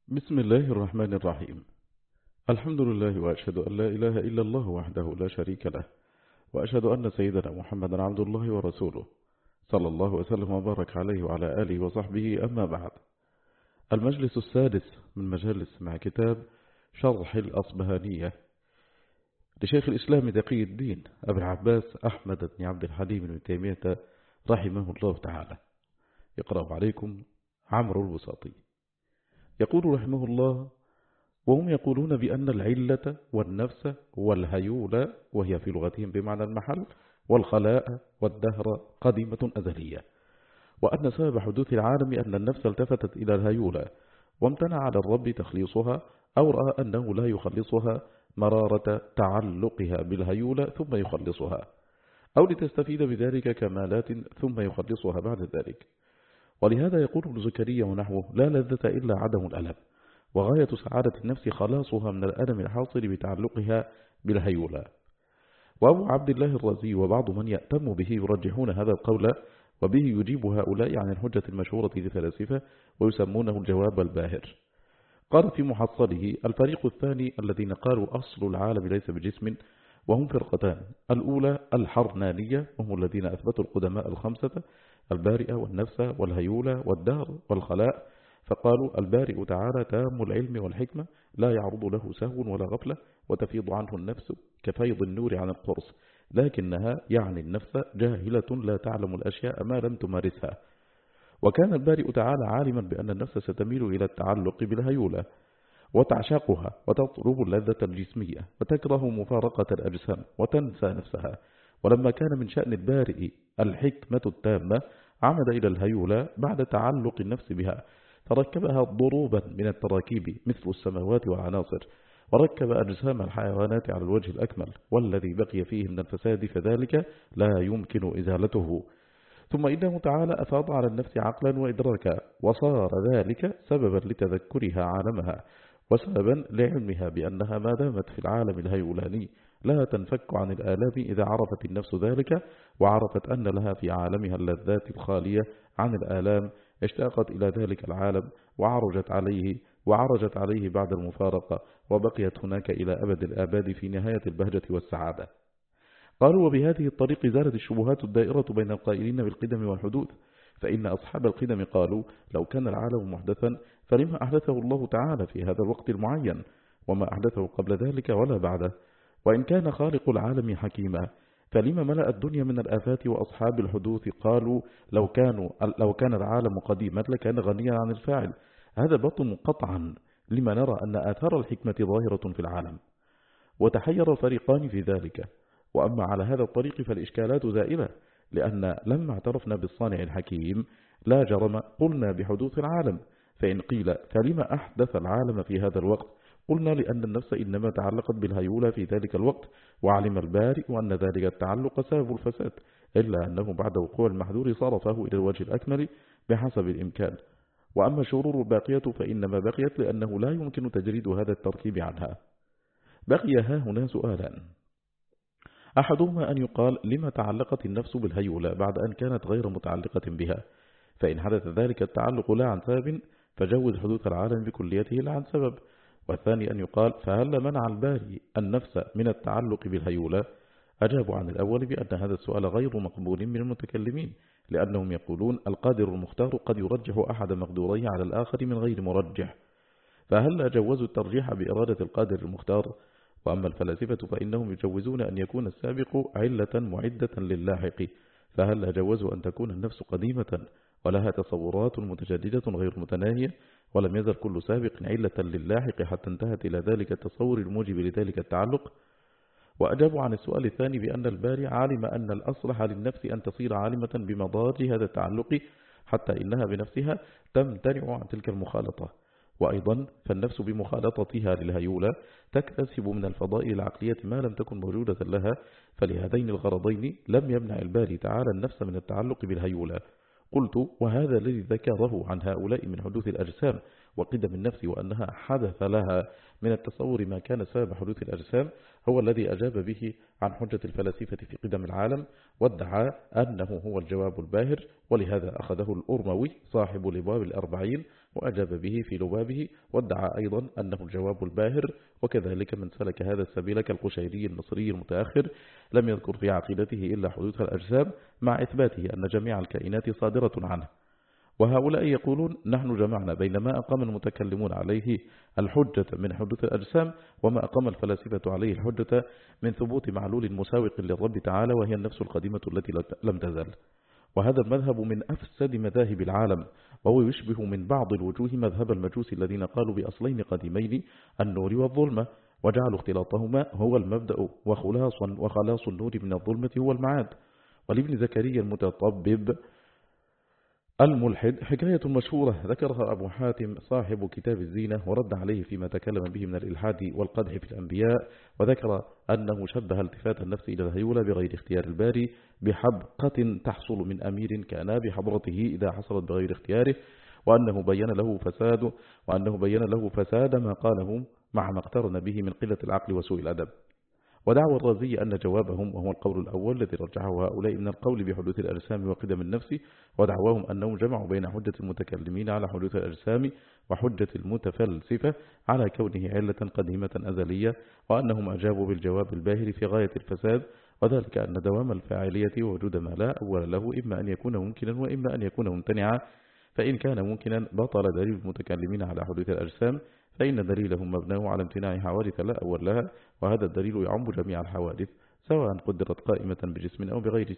بسم الله الرحمن الرحيم. الحمد لله وأشهد أن لا إله إلا الله وحده لا شريك له، وأشهد أن سيدنا محمدا عبد الله ورسوله صلى الله وسلم وبارك عليه وعلى آله وصحبه. أما بعد، المجلس السادس من مجالس مع كتاب شرح الأصبهانية لشيخ الإسلام تقي الدين أبي العباس أحمد بن عبد الحليم بن تيمية رحمه الله تعالى. يقرأ عليكم عمرو البساطي. يقول رحمه الله: وهم يقولون بأن العلة والنفس والهيول، وهي في لغتهم بمعنى المحل، والخلاء والدهر قديمة أزلية، وأن سبب حدوث العالم أن النفس التفتت إلى الهيولة وامتنع على الرب تخليصها، أو رأى أنه لا يخلصها مرارة تعلقها بالهيولة ثم يخلصها، أو لتستفيد بذلك كمالات ثم يخلصها بعد ذلك. ولهذا يقول ابن زكريا ونحوه: لا لذة إلا عدم الألم، وغاية سعادة النفس خلاصها من الألم الحاصل بتعلقها بالهيولى. وأبو عبد الله الرازي وبعض من يأتم به يرجحون هذا القول، وبه يجيب هؤلاء عن الحجة المشهورة للفلاسفة ويسمونه الجواب الباهر. قال في محصله: الفريق الثاني الذين قالوا أصل العالم ليس بجسم، وهم فرقتان: الأولى الحرنانية، وهم الذين أثبتوا القدماء الخمسة: البارئة والنفس والهيولة والدهر والخلاء، فقالوا البارئ تعالى تام العلم والحكمة، لا يعرض له سهو ولا غفلة، وتفيض عنه النفس كفيض النور عن القرص، لكنها يعني النفس جاهلة لا تعلم الأشياء ما لم تمارسها. وكان البارئ تعالى عالما بأن النفس ستميل إلى التعلق بالهيولة وتعشقها وتطلب اللذة الجسمية وتكره مفارقة الأجسام وتنسى نفسها. ولما كان من شأن البارئ الحكمة التامة، عمد إلى الهيولة بعد تعلق النفس بها، فركبها ضروبا من التراكيب مثل السماوات والعناصر، وركب أجسام الحيوانات على الوجه الأكمل، والذي بقي فيه من الفساد فذلك لا يمكن إزالته. ثم إنه تعالى أفاض على النفس عقلا وإدراكا، وصار ذلك سببا لتذكرها عالمها، وسببا لعلمها بأنها ما دامت في العالم الهيولاني لا تنفك عن الآلام إذا عرفت النفس ذلك، وعرفت أن لها في عالمها اللذات الخالية عن الآلام، اشتاقت إلى ذلك العالم وعرجت عليه بعد المفارقة، وبقيت هناك إلى أبد الآباد في نهاية البهجة والسعادة. قالوا: وبهذه الطريق زالت الشبهات الدائرة بين القائلين بالقدم والحدوث، فإن أصحاب القدم قالوا: لو كان العالم محدثا فلما أحدثه الله تعالى في هذا الوقت المعين، وما أحدثه قبل ذلك ولا بعده؟ وإن كان خالق العالم حكيما فلما ملأ الدنيا من الآفات؟ وأصحاب الحدوث قالوا: لو كان العالم قديما لكان غنيا عن الفاعل. هذا باطل قطعا لما نرى أن آثار الحكمة ظاهرة في العالم. وتحير الفريقان في ذلك. وأما على هذا الطريق فالإشكالات زائلة، لأن لما اعترفنا بالصانع الحكيم لا جرم قلنا بحدوث العالم. فإن قيل فلما أحدث العالم في هذا الوقت؟ قلنا لأن النفس إنما تعلقت بالهيولى في ذلك الوقت، وعلم البارئ أن ذلك التعلق سبب الفساد، إلا أنه بعد وقوع المحذور صرفه إلى الوجه الأكمل بحسب الإمكان. وأما الشرور الباقية فإنما بقيت لأنه لا يمكن تجريد هذا التركيب عنها. بقي ها هنا سؤالان: أحدهما أن يقال لما تعلقت النفس بالهيولى بعد أن كانت غير متعلقة بها؟ فإن حدث ذلك التعلق لا عن سبب فجوز حدوث العالم بكليته لا عن سبب. والثاني أن يقال فهل منع الباري النفس من التعلق بالهيولى؟ أجابوا عن الأول بأن هذا السؤال غير مقبول من المتكلمين، لأنهم يقولون القادر المختار قد يرجح أحد مقدوريه على الآخر من غير مرجح، فهل لا جوزوا الترجيح بإرادة القادر المختار؟ وأما الفلاسفة فإنهم يجوزون أن يكون السابق علة معدة للاحق، فهل لا جوزوا أن تكون النفس قديمة ولها تصورات متجددة غير متناهية، ولم يزل كل سابق علة للاحق حتى انتهت إلى ذلك التصور الموجب لذلك التعلق؟ وأجابوا عن السؤال الثاني بأن الباري علم أن الأصلح للنفس أن تصير عالمة بمضاد هذا التعلق، حتى إنها بنفسها تمتنع عن تلك المخالطة. وأيضا فالنفس بمخالطتها للهيولى تكتسب من الفضائل العقلية ما لم تكن موجودة لها، فلهذين الغرضين لم يمنع الباري تعالى النفس من التعلق بالهيولى. قلت: وهذا الذي ذكره عن هؤلاء من حدوث الأجسام وقدم النفس وأنها حدث لها من التصور ما كان سبب حدوث الأجسام هو الذي أجاب به عن حجة الفلاسفة في قدم العالم، وادعى أنه هو الجواب الباهر، ولهذا أخذه الأرموي صاحب لباب الأربعين وأجاب به في لبابه، وادعى أيضا أنه الجواب الباهر. وكذلك من سلك هذا السبيل كالقشيري المصري المتأخر لم يذكر في عقيدته إلا حدوث الأجسام، مع إثباته أن جميع الكائنات صادرة عنه. وهؤلاء يقولون نحن جمعنا بين ما أقام المتكلمون عليه الحجة من حدوث الأجسام وما أقام الفلاسفة عليه الحجة من ثبوت معلول مساوق للرب تعالى، وهي النفس القديمة التي لم تزل. وهذا المذهب من أفسد مذاهب العالم، وهو يشبه من بعض الوجوه مذهب المجوس الذين قالوا بأصلين قديمين النور والظلمة، وجعلوا اختلاطهما هو المبدأ، وخلاص النور من الظلمة هو المعاد. ولابن زكريا المتطبب الملحد حكاية مشهورة ذكرها أبو حاتم صاحب كتاب الزينة، ورد عليه فيما تكلم به من الإلحاد والقدح في الأنبياء، وذكر أنه شبه التفات النفس إلى الهيولى بغير اختيار الباري بحبقة تحصل من أمير كان بحضرته إذا حصلت بغير اختياره، وأنه بين له فساد ما قاله مع ما اقترن به من قلة العقل وسوء الأدب. ودعوى الرازي أن جوابهم، وهو القول الأول الذي رجحه هؤلاء من القول بحدوث الأجسام وقدم النفس، ودعواهم أنهم جمعوا بين حجة المتكلمين على حدوث الأجسام وحجة المتفلسفة على كونه علة قديمة أزلية، وأنهم أجابوا بالجواب الباهر في غاية الفساد، وذلك أن دوام الفاعلية ووجود ما لا أول له إما أن يكون ممكنا وإما أن يكون ممتنعا، فإن كان ممكنا بطل دليل المتكلمين على حدوث الأجسام، فإن دليلهم مبناه على امتناع حوادث لا أول لها، وهذا الدليل يعم جميع الحوادث سواء قدرت قائمة بجسم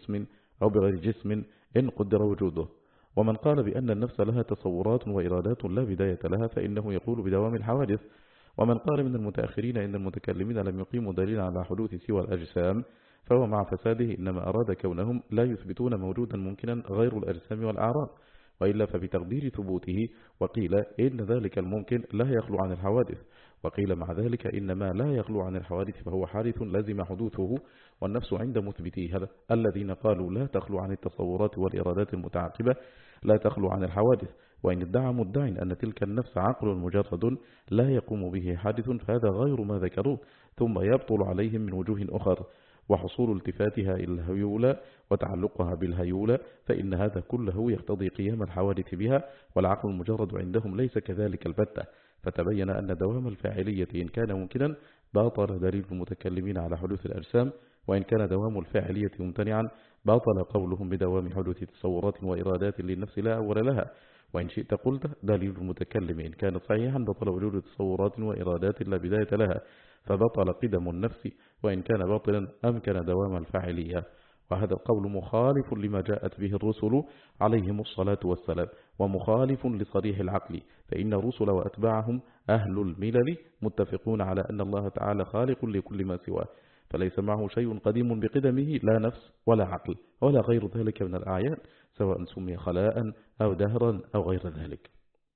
أو بغير جسم إن قدر وجوده. ومن قال بأن النفس لها تصورات وإرادات لا بداية لها فإنه يقول بدوام الحوادث. ومن قال من المتأخرين إن المتكلمين لم يقيموا دليلا على حدوث سوى الأجسام فهو مع فساده إنما أراد كونهم لا يثبتون موجودا ممكنا غير الأجسام والأعراض، وإلا فبتقدير ثبوته. وقيل إن ذلك الممكن لا يخلو عن الحوادث، وقيل مع ذلك إن ما لا يخلو عن الحوادث فهو حادث لازم حدوثه. والنفس عند مثبتيها الذين قالوا لا تخلو عن التصورات والإرادات المتعاقبة لا تخلو عن الحوادث. وإن ادعى مدع أن تلك النفس عقل مجرد لا يقوم به حادث فهذا غير ما ذكروه، ثم يبطل عليهم من وجوه أخر، وحصول التفاتها إلى الهيولى وتعلقها بالهيولى، فإن هذا كله يقتضي قيام الحوادث بها، والعقل المجرد عندهم ليس كذلك البتة. فتبين أن دوام الفاعلية إن كان ممكنا باطل دليل المتكلمين على حدوث الأجسام، وإن كان دوام الفاعلية ممتنعا باطل قولهم بدوام حدوث تصورات وإرادات للنفس لا أول لها. وإن شئت قلت دليل المتكلم إن كان صحيحا بطل وجود تصورات وإرادات لا بداية لها فبطل قدم النفس، وإن كان باطلا أمكن دوام الفاعلية. وهذا القول مخالف لما جاءت به الرسل عليهم الصلاة والسلام، ومخالف لصريح العقل، فإن الرسل وأتباعهم أهل الملل متفقون على أن الله تعالى خالق لكل ما سواه، فليس معه شيء قديم بقدمه لا نفس ولا عقل ولا غير ذلك من الأعيان، سواء سمي خلاء أو دهرا أو غير ذلك.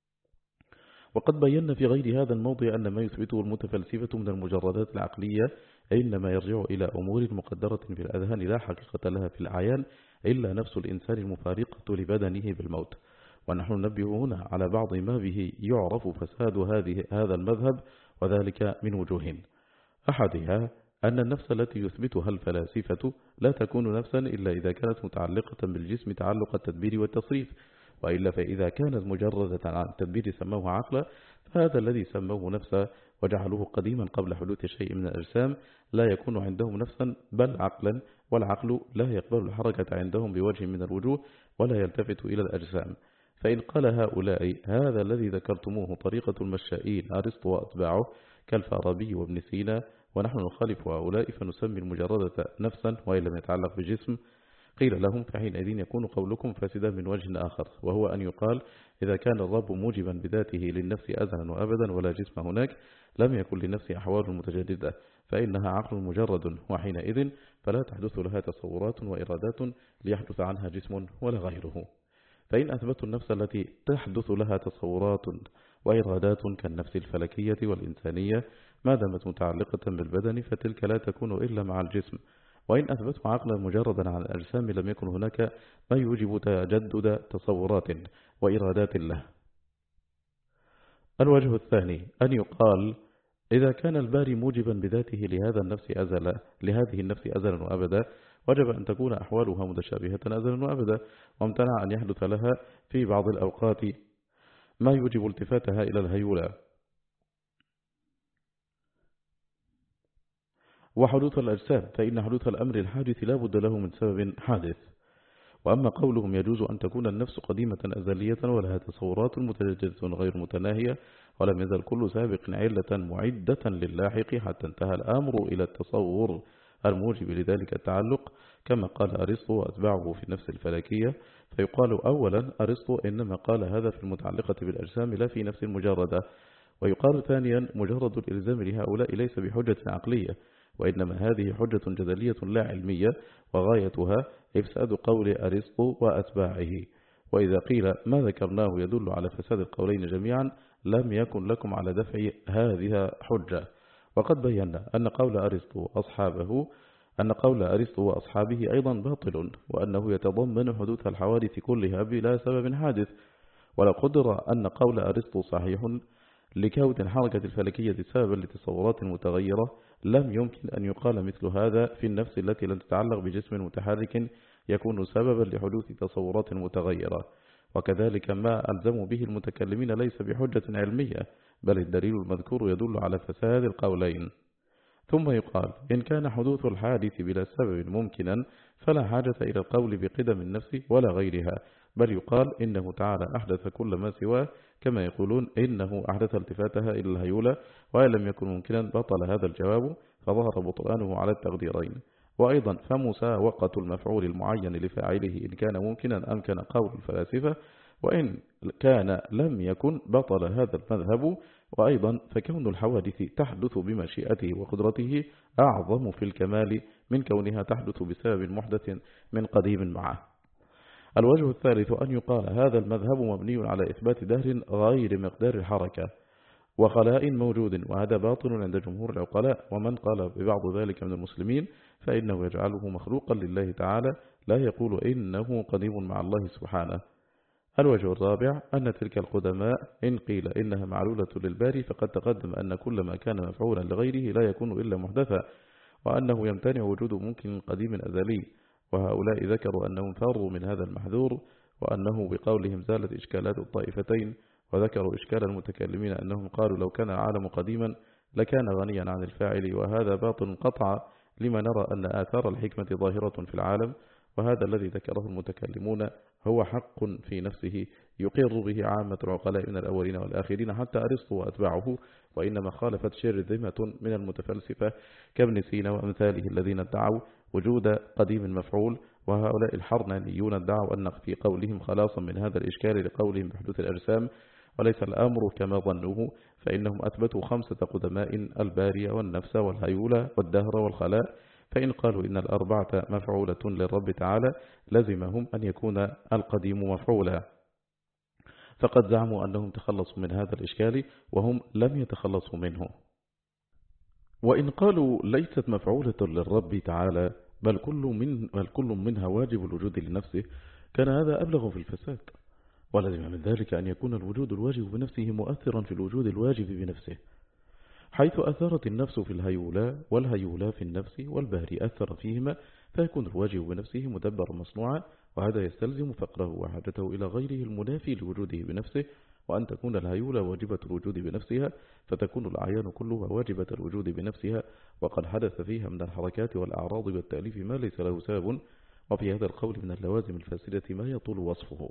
وقد بينا في غير هذا الموضع أن ما يثبته المتفلسفة من المجردات العقلية إنما يرجع إلى أمور مقدرة في الأذهان لا حقيقة لها في الأعيان إلا نفس الإنسان المفارقة لبدنه بالموت. ونحن ننبه هنا على بعض ما به يعرف فساد هذا المذهب، وذلك من وجوه. أحدها أن النفس التي يثبتها الفلاسفة لا تكون نفسا إلا إذا كانت متعلقة بالجسم تعلق التدبير والتصريف، وإلا فإذا كانت مجردة عن التدبير سموه عقلا، فهذا الذي سموه نفسا وجعلوه قديما قبل حدوث شيء من الأجسام لا يكون عندهم نفسا بل عقلا، والعقل لا يقبل الحركة عندهم بوجه من الوجوه ولا يلتفت إلى الأجسام. فإن قال هؤلاء هذا الذي ذكرتموه طريقة المشائين أرسطو وأتباعه كالفارابي وابن سينا، ونحن نخالف هؤلاء فنسمي المجردة نفسا وإن لم يتعلق بجسم، قيل لهم فحينئذ يكون قولكم فاسدا من وجه آخر، وهو أن يقال إذا كان الرب موجبا بذاته للنفس أزلا وأبدا ولا جسم هناك لم يكن للنفس أحوال متجددة، فإنها عقل مجرد، وحينئذ فلا تحدث لها تصورات وإرادات ليحدث عنها جسم ولا غيره. فإن أثبتوا النفس التي تحدث لها تصورات وإرادات كالنفس الفلكية والإنسانية ما دامت متعلقة بالبدن فتلك لا تكون إلا مع الجسم. وإن أثبتوا عقلا مجردا عن الأجسام لم يكن هناك ما يوجب تجدد تصورات وإرادات له. الوجه الثاني أن يقال إذا كان الباري موجبا بذاته لهذه النفس أزلا وأبدا، وجب أن تكون أحوالها متشابهة أزلا وأبدا، وامتنع أن يحدث لها في بعض الأوقات ما يوجب التفاتها إلى الهيولى. وحدوث الأجسام، فإن حدوث الأمر الحادث لا بد له من سبب حادث. وأما قولهم يجوز أن تكون النفس قديمة أزلية ولها تصورات متجددة غير متناهية، ولم يزل كل سابق علة معدة للاحق حتى انتهى الأمر إلى التصور الموجب لذلك التعلق، كما قال أرسطو وأتباعه في النفس الفلكية. فيقال أولا أرسطو إنما قال هذا في المتعلقة بالأجسام لا في نفس مجردة. ويقال ثانيا مجرد الإلزام لهؤلاء ليس بحجة عقلية، وإنما هذه حجة جدلية لا علمية، وغايتها إفساد قول أرسطو وأتباعه. وإذا قيل ما ذكرناه يدل على فساد القولين جميعا لم يكن لكم على دفع هذه حجة. وقد بينا أن قول أرسطو وأصحابه أيضا باطل، وأنه يتضمن حدوث الحوادث كلها بلا سبب حادث. ولو قدر أن قول أرسطو صحيح لكون الحركة الفلكية سببا لتصورات متغيرة، لم يمكن أن يقال مثل هذا في النفس التي لن تتعلق بجسم متحرك يكون سببا لحدوث تصورات متغيرة. وكذلك ما ألزم به المتكلمين ليس بحجة علمية، بل الدليل المذكور يدل على فساد القولين. ثم يقال إن كان حدوث الحادث بلا سبب ممكنا فلا حاجة إلى القول بقدم النفس ولا غيرها، بل يقال إنه تعالى أحدث كل ما سواه، كما يقولون إنه أحدث التفاتها إلى الهيولى. وإن لم يكن ممكنا بطل هذا الجواب، فظهر بطلانه على التقديرين. وأيضا فمساوقة المفعول المعين لفاعله إن كان ممكنا أمكن قول الفلاسفة، وإن كان لم يكن بطل هذا المذهب. وأيضا فكون الحوادث تحدث بمشيئته وقدرته أعظم في الكمال من كونها تحدث بسبب محدث من قديم معه. الوجه الثالث أن يقال هذا المذهب مبني على إثبات دهر غير مقدار الحركة وخلاء موجود، وهذا باطل عند جمهور العقلاء. ومن قال ببعض ذلك من المسلمين فإنه يجعله مخلوقا لله تعالى، لا يقول إنه قديم مع الله سبحانه. الوجه الرابع أن تلك القدماء إن قيل إنها معلولة للباري، فقد تقدم أن كل ما كان مفعولا لغيره لا يكون إلا محدثا، وأنه يمتنع وجود ممكن قديم أزلي. وهؤلاء ذكروا أنهم فروا من هذا المحذور، وأنه بقولهم زالت إشكالات الطائفتين. وذكروا إشكال المتكلمين أنهم قالوا لو كان العالم قديما لكان غنيا عن الفاعل، وهذا باطل قطعا، لما نرى أن آثار الحكمة ظاهرة في العالم. وهذا الذي ذكره المتكلمون هو حق في نفسه يقر به عامة العقلاء من الأولين والآخرين حتى أرسطو وأتباعه، وإنما خالفت شرذمة من المتفلسفة كابن سينا وأمثاله الذين ادعوا وجود قديم مفعول. وهؤلاء الحرنانيون ادعوا أن في قولهم خلاصا من هذا الإشكال لقولهم بحدوث الأجسام، وليس الأمر كما ظنوه، فإنهم أثبتوا 5 قدماء: البارية والنفس والهيولى والدهر والخلاء. فإن قالوا إن الأربعة مفعولة للرب تعالى لزمهم أن يكون القديم مفعولا، فقد زعموا أنهم تخلصوا من هذا الإشكال وهم لم يتخلصوا منه. وإن قالوا ليست مفعولة للرب تعالى بل كل منها واجب الوجود لنفسه، كان هذا أبلغ في الفساد، ولزم من ذلك أن يكون الوجود الواجب بنفسه مؤثرا في الوجود الواجب بنفسه، حيث أثرت النفس في الهيولى والهيولى في النفس والباري أثر فيهما، فيكون الواجب بنفسه مدبر مصنوعا، وهذا يستلزم فقره وحاجته إلى غيره المنافي لوجوده بنفسه، وأن تكون الهيولى واجبة الوجود بنفسها، فتكون الأعيان كلها واجبة الوجود بنفسها، وقد حدث فيها من الحركات والأعراض والتأليف ما ليس له سبب. وفي هذا القول من اللوازم الفاسدة ما يطول وصفه.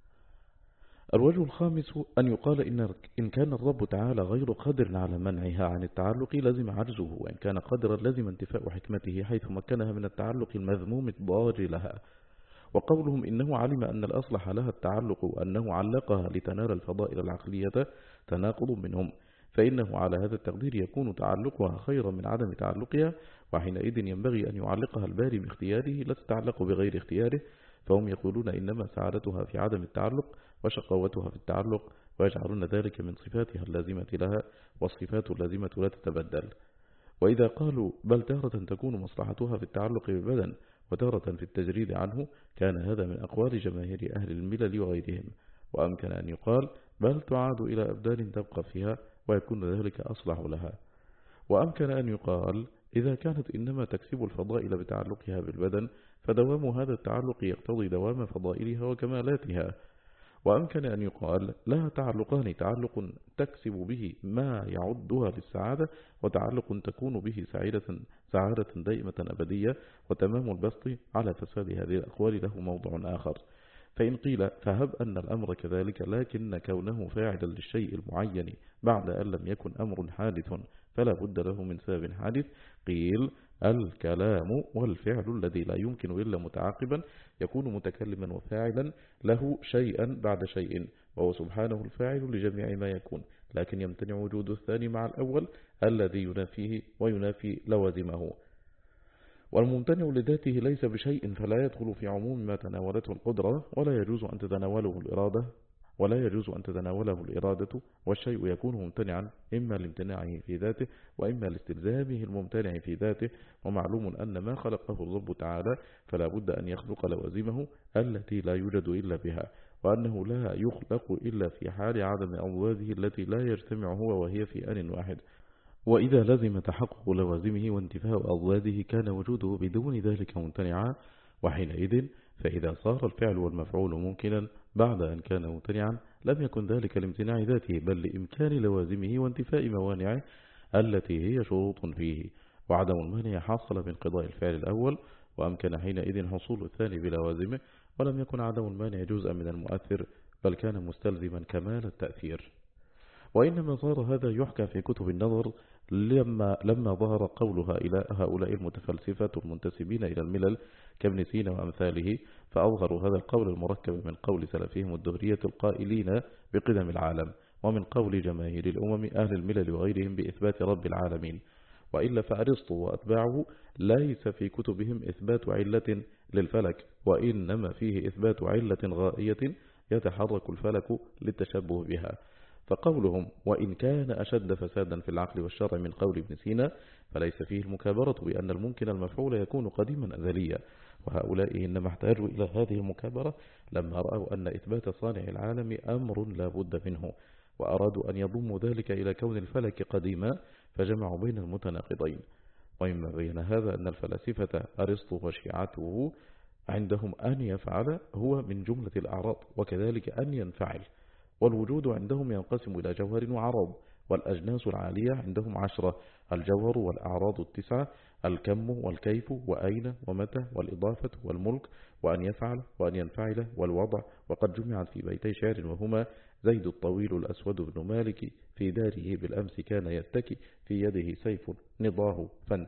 الوجه الخامس أن يقال إن كان الرب تعالى غير قادر على منعها عن التعلق لزم عجزه، وإن كان قادرا لزم انتفاء حكمته حيث مكنها من التعلق المذموم الضار لها. وقولهم إنه علم أن الأصلح لها التعلق وأنه علقها لتنال الفضائل العقلية تناقض منهم، فإنه على هذا التقدير يكون تعلقها خيرا من عدم تعلقها، وحينئذ ينبغي أن يعلقها الباري باختياره لا تتعلق بغير اختياره. فهم يقولون إنما سعادتها في عدم التعلق وشقوتها في التعلق، ويجعلون ذلك من صفاتها اللازمة لها، والصفات اللازمة لا تتبدل. وإذا قالوا بل تارة تكون مصلحتها في التعلق بالبدن وتارة في التجريد عنه، كان هذا من أقوال جماهير أهل الملل وغيرهم. وأمكن أن يقال بل تعاد إلى أبدان تبقى فيها ويكون ذلك أصلح لها. وأمكن أن يقال إذا كانت إنما تكسب الفضائل بتعلقها بالبدن فدوام هذا التعلق يقتضي دوام فضائلها وكمالاتها. وأمكن أن يقال لها تعلقان: تعلق تكسب به ما يعدها للسعادة، وتعلق تكون به سعادة دائمة أبدية. وتمام البسط على فساد هذه الأقوال له موضع آخر، فإن قيل فهب أن الأمر كذلك، لكن كونه فاعلا للشيء المعين بعد أن لم يكن أمر حادث فلا بد له من سبب حادث، قيل الكلام والفعل الذي لا يمكن إلا متعاقبا يكون متكلما وفاعلا له شيئا بعد شيء، وهو سبحانه الفاعل لجميع ما يكون، لكن يمتنع وجود الثاني مع الأول الذي ينافيه وينافي لوازمه. والممتنع لذاته ليس بشيء فلا يدخل في عموم ما تناولته القدرة، ولا يجوز أن تتناوله الإرادة، والشيء يكون ممتنعا إما لامتناعه في ذاته وإما لاستلزامه الممتنع في ذاته. ومعلوم أن ما خلقه الرب تعالى فلا بد أن يخلق لوازمه التي لا يوجد إلا بها، وأنه لا يخلق إلا في حال عدم أضداده التي لا يجتمع هو وهي في آن واحد. وإذا لزم تحقق لوازمه وانتفاء أضداده كان وجوده بدون ذلك ممتنعا، وحينئذ فإذا صار الفعل والمفعول ممكنا بعد أن كان ممتنعا لم يكن ذلك لامتناع ذاته بل لإمكان لوازمه وانتفاء موانعه التي هي شروط فيه. وعدم المانع حصل من قضاء الفعل الأول، وأمكن حينئذ حصول الثاني بلوازمه، ولم يكن عدم المانع جزءا من المؤثر بل كان مستلزما كمال التأثير. وإنما صار هذا يحكى في كتب النظر لما ظهر قولها إلى هؤلاء المتفلسفة المنتسبين إلى الملل كابن سينا وأمثاله، فأظهروا هذا القول المركب من قول سلفهم الدهرية القائلين بقدم العالم، ومن قول جماهير الأمم أهل الملل وغيرهم بإثبات رب العالمين. وإلا فأرسطو وأتباعه ليس في كتبهم إثبات علة للفلك، وإنما فيه إثبات علة غائية يتحرك الفلك للتشبه بها. فقولهم وإن كان أشد فسادا في العقل والشرع من قول ابن سينا فليس فيه المكابرة بأن الممكن المفعول يكون قديما أزليا، وهؤلاء إنما احتاجوا إلى هذه المكابرة لما رأوا أن إثبات صانع العالم أمر لا بد منه، وأرادوا أن يضموا ذلك إلى كون الفلك قديما فجمعوا بين المتناقضين. ومما بين هذا أن الفلاسفة أرسطو وشيعته عندهم أن يفعل هو من جملة الأعراض، وكذلك أن ينفعل. والوجود عندهم ينقسم إلى جوهر وعراض، والأجناس العالية عندهم 10: الجوهر والأعراض 9: الكم والكيف وأين ومتى والإضافة والملك وأن يفعل وأن ينفعل والوضع. وقد جمعت في بيتي شعر وهما: زيد الطويل الأسود بن مالك في داره بالأمس كان يتكي في يده سيف نضاه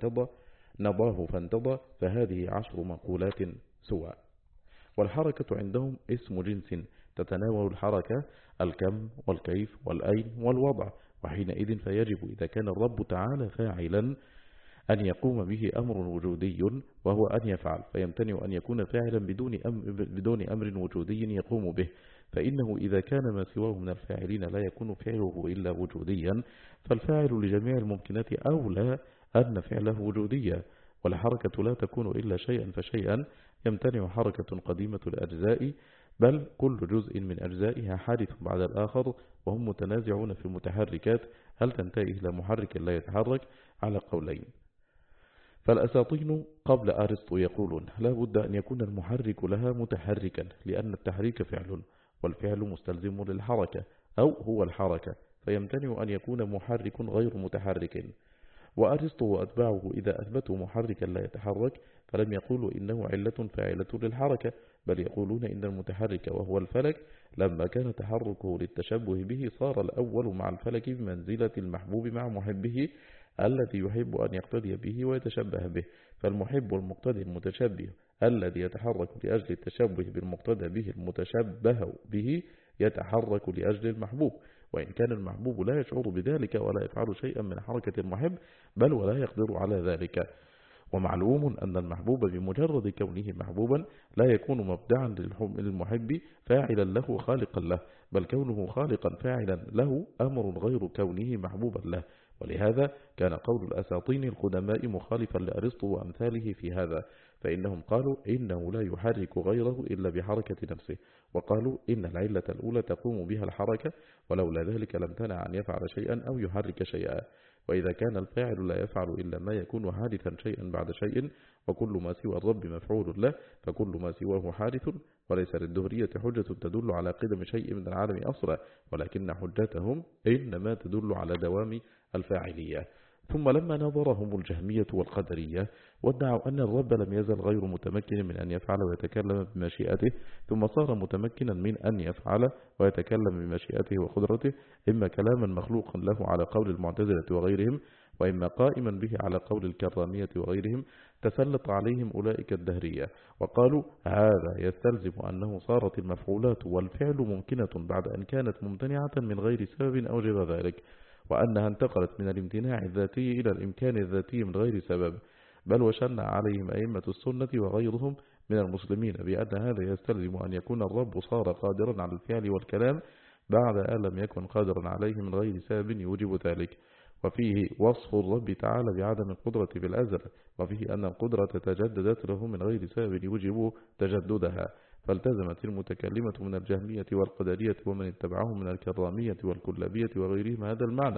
فانتضى فهذه 10 منقولات سوى. والحركة عندهم اسم جنس تتناول الحركة الكم والكيف والأين والوضع، وحينئذ فيجب إذا كان الرب تعالى فاعلا أن يقوم به أمر وجودي وهو أن يفعل، فيمتنع أن يكون فاعلا بدون أمر وجودي يقوم به، فإنه إذا كان ما سواه من الفاعلين لا يكون فعله إلا وجوديا فالفاعل لجميع الممكنات أولى أن فعله وجوديا. والحركة لا تكون إلا شيئا فشيئا، يمتنع حركة قديمة الأجزاء بل كل جزء من أجزائها حادث بعد الآخر، وهم متنازعون في المتحركات هل تنتهي إلى محرك لا يتحرك على قولين. فالأساطين قبل أرسطو يقولون لا بد أن يكون المحرك لها متحركا، لأن التحريك فعل والفعل مستلزم للحركة أو هو الحركة، فيمتنع أن يكون محرك غير متحرك. وأرسطو وأتباعه إذا أثبتوا محركا لا يتحرك فلم يقولوا إنه علة فاعلة للحركة، بل يقولون إن المتحرك وهو الفلك لما كان تحركه للتشبه به صار الأول مع الفلك بمنزلة المحبوب مع محبه الذي يحب أن يقتدي به ويتشبه به، فالمحب المقتدي المتشبه الذي يتحرك لأجل التشبه بالمقتدى به المتشبه به يتحرك لأجل المحبوب، وإن كان المحبوب لا يشعر بذلك ولا يفعل شيئا من حركة المحب بل ولا يقدر على ذلك. ومعلوم أن المحبوب بمجرد كونه محبوبا لا يكون مبدعا للمحب فاعلا له خالقا له، بل كونه خالقا فاعلا له أمر غير كونه محبوبا له. ولهذا كان قول الأساطين القدماء مخالفا لأرسطو وأمثاله في هذا، فإنهم قالوا إنه لا يحرك غيره إلا بحركة نفسه، وقالوا إن العلة الأولى تقوم بها الحركة، ولولا ذلك لم تنع أن يفعل شيئا أو يحرك شيئا. وإذا كان الفاعل لا يفعل إلا ما يكون حادثا شيئا بعد شيء، وكل ما سوى الرب مفعول له، فكل ما سواه حادث. وليس للدهرية حجة تدل على قدم شيء من العالم أصلا، ولكن حجتهم إنما تدل على دوام الفاعلية. ثم لما نظرهم الجهمية والقدرية وادعوا أن الرب لم يزل غير متمكن من أن يفعل ويتكلم بمشيئته، ثم صار متمكنا من أن يفعل ويتكلم بمشيئته وقدرته، إما كلاما مخلوقا له على قول المعتزلة وغيرهم، وإما قائما به على قول الكرامية وغيرهم، تسلط عليهم أولئك الدهرية وقالوا هذا يستلزم أنه صارت المفعولات والفعل ممكنة بعد أن كانت ممتنعة من غير سبب أوجب ذلك، وأنها انتقلت من الامتناع الذاتي إلى الإمكان الذاتي من غير سبب. بل وشنع عليهم أئمة السنة وغيرهم من المسلمين بأن هذا يستلزم أن يكون الرب صار قادرا على الفعل والكلام بعد أن لم يكن قادرا عليه من غير سبب يوجب ذلك. وفيه وصف الرب تعالى بعدم القدرة في الأزل، وفيه أن القدرة تجددت له من غير سبب يوجب تجددها. فالتزمت المتكلمة من الجهمية والقدرية ومن اتبعهم من الكرامية والكلابية وغيرهم هذا المعنى،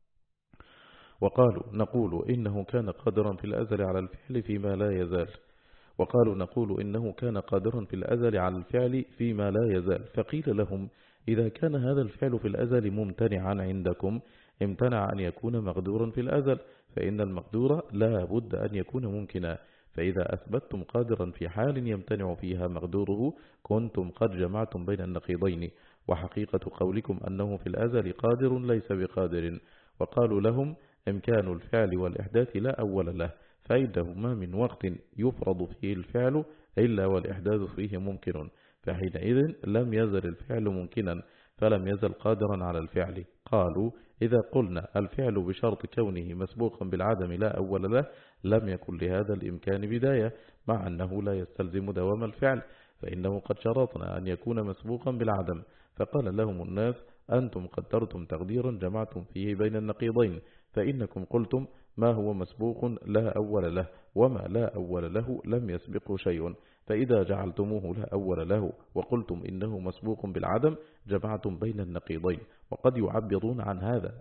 وقالوا نقول إنه كان قادرا في الأزل على الفعل فيما لا يزال. وقالوا نقول إنه كان قادرا في الأزل على الفعل فيما لا يزال. فقيل لهم إذا كان هذا الفعل في الأزل ممتنعا عندكم، امتنع أن يكون مقدورا في الأزل، فإن المقدور لا بد أن يكون ممكنا. فإذا أثبتم قادرا في حال يمتنع فيها مقدوره، كنتم قد جمعتم بين النقيضين، وحقيقة قولكم أنه في الأزل قادر ليس بقادر. وقالوا لهم إمكان الفعل والإحداث لا أول له، فإنه ما من وقت يفرض فيه الفعل إلا والإحداث فيه ممكن، فحينئذ لم يزل الفعل ممكنا فلم يزل قادرا على الفعل. قالوا إذا قلنا الفعل بشرط كونه مسبوقا بالعدم لا أول له، لم يكن لهذا الإمكان بداية، مع أنه لا يستلزم دوام الفعل، فإنه قد شرطنا أن يكون مسبوقا بالعدم. فقال لهم الناس أنتم قدرتم تقديرا جمعتم فيه بين النقيضين، فإنكم قلتم ما هو مسبوق لا أول له، وما لا أول له لم يسبقه شيء، فإذا جعلتموه لا أول له وقلتم إنه مسبوق بالعدم جمعتم بين النقيضين. وقد يعبرون عن هذا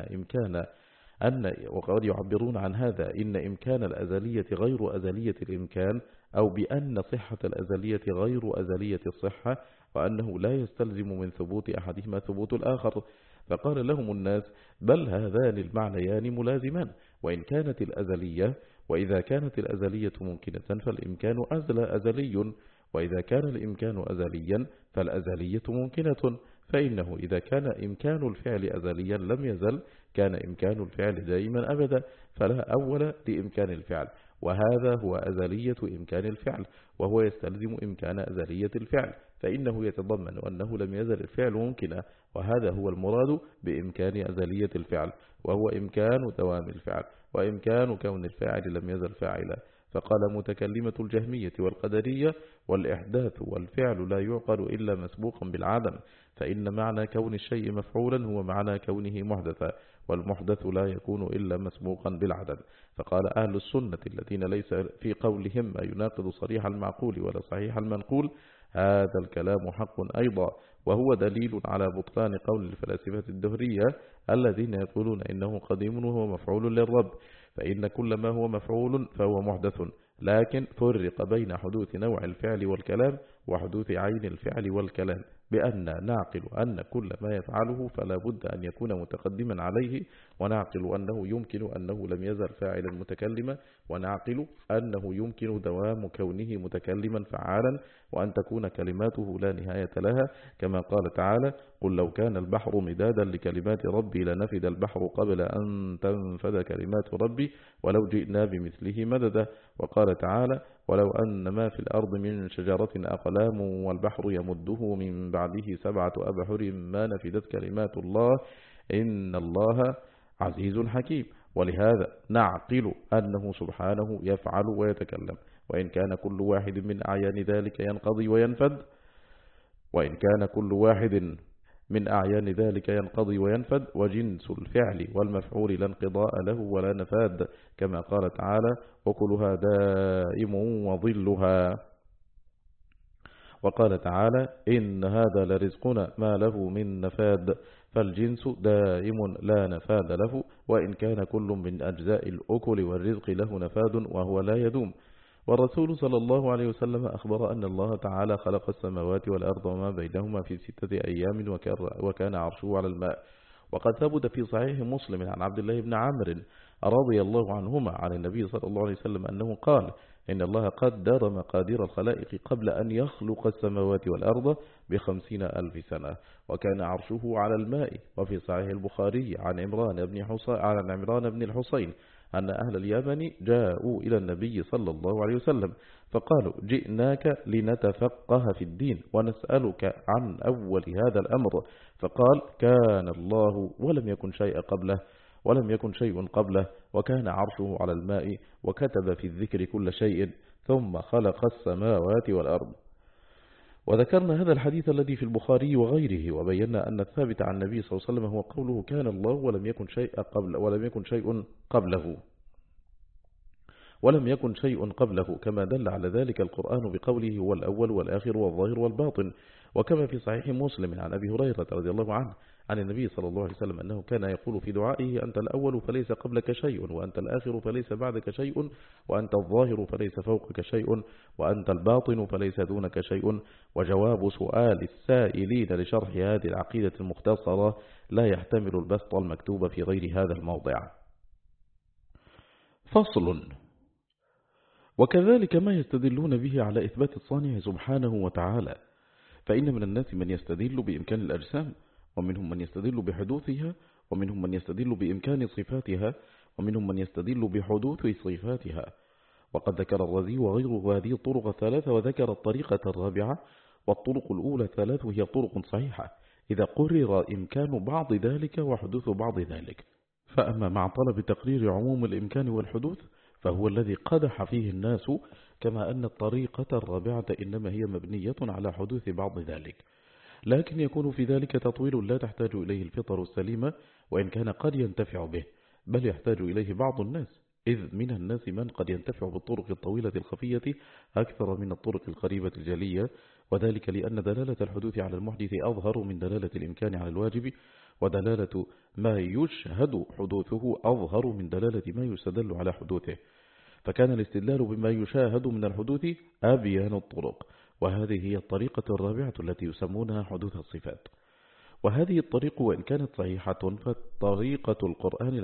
إن إمكان الأزلية غير أزلية الإمكان، أو بأن صحة الأزلية غير أزلية الصحة، وأنه لا يستلزم من ثبوت أحدهما ثبوت الآخر. فقال لهم الناس بل هذان المعنيان ملازمان، وإذا كانت الأزلية ممكنة فالإمكان أزلي، وإذا كان الإمكان أزليا فالأزلية ممكنة، فإنه إذا كان إمكان الفعل أزليا لم يزل كان إمكان الفعل دائما أبدا، فلا أول لإمكان الفعل، وهذا هو أزلية إمكان الفعل، وهو يستلزم إمكان أزلية الفعل، فإنه يتضمن أنه لم يزل الفعل ممكنا، وهذا هو المراد بإمكان أزلية الفعل، وهو إمكان دوام الفعل، وإمكان كون الفاعل لم يزل فاعلا. فقال متكلمة الجهمية والقدرية والإحداث والفعل لا يعقل إلا مسبوقا بالعدم، فإن معنى كون الشيء مفعولا هو معنى كونه محدثا، والمحدث لا يكون إلا مسبوقا بالعدم. فقال أهل السنة الذين ليس في قولهم ما يناقض صريح المعقول ولا صحيح المنقول هذا الكلام حق أيضا، وهو دليل على بطلان قول الفلاسفة الدهرية الذين يقولون إنه قديم وهو مفعول للرب، فإن كل ما هو مفعول فهو محدث، لكن فرق بين حدوث نوع الفعل والكلام وحدوث عين الفعل والكلام، بأن نعقل أن كل ما يفعله فلا بد أن يكون متقدما عليه، ونعقل أنه يمكن أنه لم يزل فاعلا متكلما، ونعقل أنه يمكن دوام كونه متكلما فعالا، وأن تكون كلماته لا نهاية لها، كما قال تعالى قل لو كان البحر مدادا لكلمات ربي لنفد البحر قبل أن تنفد كلمات ربي ولو جئنا بمثله مددا. وقال تعالى ولو أن ما في الأرض من شجرة أقلام والبحر يمده من بعده 7 أبحر ما نفدت كلمات الله إن الله عزيز حكيم. ولهذا نعقل أنه سبحانه يفعل ويتكلم، وإن كان كل واحد من أعيان ذلك ينقضي وينفد، وإن كان كل واحد من أعيان ذلك ينقضي وينفد، وجنس الفعل والمفعول لا انقضاء له ولا نفاد، كما قال تعالى وكلها دائم وظلها. وقال تعالى إن هذا لرزقنا ما له من نفاد، فالجنس دائم لا نفاد له، وإن كان كل من أجزاء الأكل والرزق له نفاد وهو لا يدوم. والرسول صلى الله عليه وسلم أخبر أن الله تعالى خلق السماوات والأرض وما بينهما في 6 أيام وكان عرشه على الماء. وقد ثبت في صحيح مسلم عن عبد الله بن عامر رضي الله عنهما عن النبي صلى الله عليه وسلم أنه قال إن الله قدر مقادير الخلائق قبل أن يخلق السماوات والأرض ب50,000 سنة، وكان عرشه على الماء. وفي صحيح البخاري عن عمران بن الحصين أن أهل اليمن جاءوا إلى النبي صلى الله عليه وسلم فقالوا جئناك لنتفقه في الدين ونسألك عن أول هذا الأمر، فقال كان الله ولم يكن شيء قبله وكان عرشه على الماء وكتب في الذكر كل شيء ثم خلق السماوات والأرض. وذكرنا هذا الحديث الذي في البخاري وغيره، وبينا أن الثابت عن النبي صلى الله عليه وسلم هو قوله كان الله ولم يكن شيء قبله، كما دل على ذلك القرآن بقوله هو الأول والآخر والظاهر والباطن. وكما في صحيح مسلم عن أبي هريرة رضي الله عنه عن النبي صلى الله عليه وسلم أنه كان يقول في دعائه أنت الأول فليس قبلك شيء، وأنت الآخر فليس بعدك شيء، وأنت الظاهر فليس فوقك شيء، وأنت الباطن فليس دونك شيء. وجواب سؤال السائلين لشرح هذه العقيدة المختصرة لا يحتمل البسط المكتوب في غير هذا الموضع. فصل. وكذلك ما يستدلون به على إثبات الصانع سبحانه وتعالى، فإن من الناس من يستدل بإمكان الأجسام، ومنهم من يستدل بحدوثها، ومنهم من يستدل بإمكان صفاتها، ومنهم من يستدل بحدوث صفاتها. وقد ذكر الرازي وغيره هذه الطرق الثلاثة، وذكر الطريقة الرابعة. والطرق الأولى 3 وهي طرق صحيحة إذا قرر إمكان بعض ذلك وحدوث بعض ذلك. فأما مع طلب تقرير عموم الإمكان والحدوث فهو الذي قدح فيه الناس، كما أن الطريقة الرابعة إنما هي مبنية على حدوث بعض ذلك، لكن يكون في ذلك تطويل لا تحتاج إليه الفطر السليمة، وإن كان قد ينتفع به، بل يحتاج إليه بعض الناس، إذ من الناس من قد ينتفع بالطرق الطويلة الخفية أكثر من الطرق القريبة الجلية، وذلك لأن دلالة الحدوث على المحدث أظهر من دلالة الإمكان على الواجب، ودلالة ما يشهد حدوثه أظهر من دلالة ما يستدل على حدوثه، فكان الاستدلال بما يشاهد من الحدوث أبيان الطرق. وهذه هي الطريقة الرابعة التي يسمونها حدوث الصفات. وهذه الطريق وإن كانت صحيحة فطريقة القرآن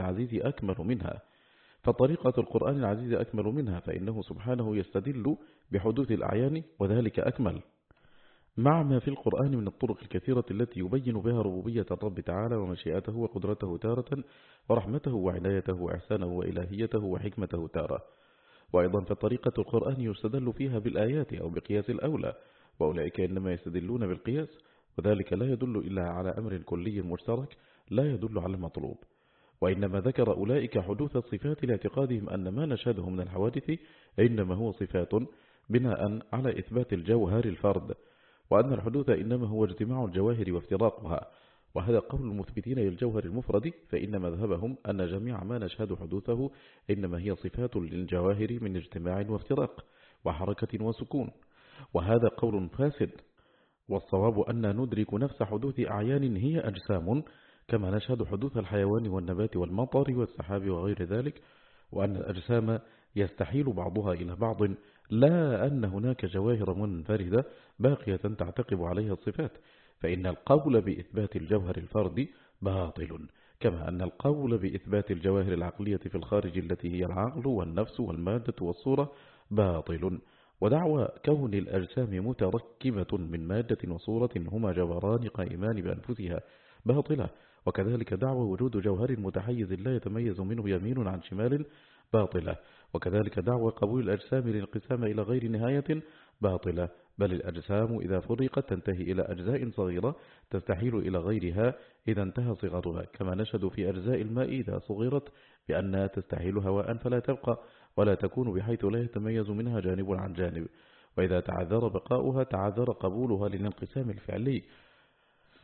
العزيز أكمل منها، فإنه سبحانه يستدل بحدوث الأعيان وذلك أكمل، مع ما في القرآن من الطرق الكثيرة التي يبين بها ربوبية الرب تعالى ومشيئته وقدرته تارة، ورحمته وعنايته وإحسانه وإلهيته وحكمته تارة. وأيضا فطريقة القرآن يستدل فيها بالآيات أو بقياس الأولى، وأولئك إنما يستدلون بالقياس، وذلك لا يدل إلا على أمر كلي مشترك لا يدل على المطلوب. وإنما ذكر أولئك حدوث الصفات لاعتقادهم أن ما نشهده من الحوادث إنما هو صفات بناء على إثبات الجوهر الفرد، وأن الحدوث إنما هو اجتماع الجواهر وافتراقها. وهذا قول المثبتين للجوهر المفرد، فإن مذهبهم أن جميع ما نشهد حدوثه إنما هي صفات للجواهر من اجتماع وافتراق وحركة وسكون، وهذا قول فاسد. والصواب أن ندرك نفس حدوث أعيان هي أجسام، كما نشهد حدوث الحيوان والنبات والمطر والسحاب وغير ذلك، وأن الأجسام يستحيل بعضها إلى بعض، لا أن هناك جواهر منفردة باقية تعتقب عليها الصفات، فإن القول بإثبات الجوهر الفردي باطل، كما أن القول بإثبات الجواهر العقلية في الخارج التي هي العقل والنفس والمادة والصورة باطل. ودعوى كون الأجسام متركبة من مادة وصورة هما جوهران قائمان بأنفسها باطلة، وكذلك دعوى وجود جوهر متحيز لا يتميز منه يمين عن شمال باطلة، وكذلك دعوى قبول الأجسام للانقسام إلى غير نهاية باطلة، بل الأجسام إذا فرقت تنتهي إلى أجزاء صغيرة تستحيل إلى غيرها إذا انتهى صغرها، كما نشهد في أجزاء الماء إذا صغرت بأنها تستحيل هواء فلا تبقى ولا تكون بحيث لا يتميز منها جانب عن جانب، وإذا تعذر بقاؤها تعذر قبولها للانقسام الفعلي.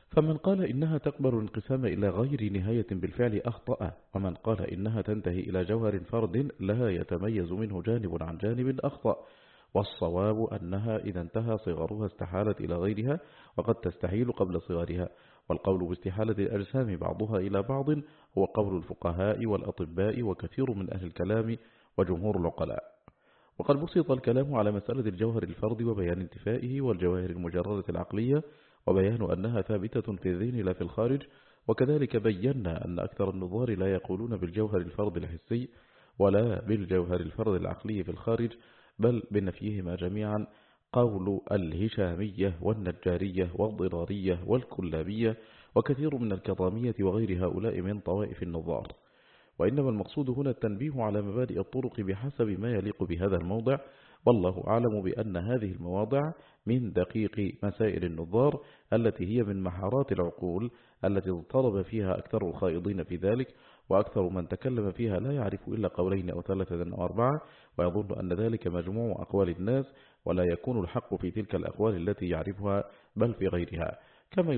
فمن قال إنها تقبل الانقسام إلى غير نهاية بالفعل أخطأ، ومن قال إنها تنتهي إلى جوهر فرد لا يتميز منه جانب عن جانب أخطأ. والصواب أنها إذا انتهى صغرها استحالت إلى غيرها، وقد تستحيل قبل صغرها. والقول باستحالة الأجسام بعضها إلى بعض هو قول الفقهاء والأطباء وكثير من أهل الكلام وجمهور العقلاء. وقد بسط الكلام على مسألة الجوهر الفرد وبيان انتفائه والجواهر المجردة العقلية، وبيان أنها ثابتة في الذهن لا في الخارج. وكذلك بينا أن أكثر النظار لا يقولون بالجوهر الفرد الحسي ولا بالجوهر الفرد العقلي في الخارج، بل بنفيهما جميعا قول الهشامية والنجارية والضرارية والكلابية وكثير من الكرامية وغير هؤلاء من طوائف النظار. وإنما المقصود هنا التنبيه على مبادئ الطرق بحسب ما يليق بهذا الموضع، والله أعلم بأن هذه المواضع من دقيق مسائل النظار التي هي من محارات العقول التي اضطرب فيها أكثر الخائضين في ذلك، وأكثر من تكلم فيها لا يعرف إلا قولين أو ثلاثة أو أربعة، ويظن أن ذلك مجموع أقوال الناس، ولا يكون الحق في تلك الأقوال التي يعرفها بل في غيرها، كما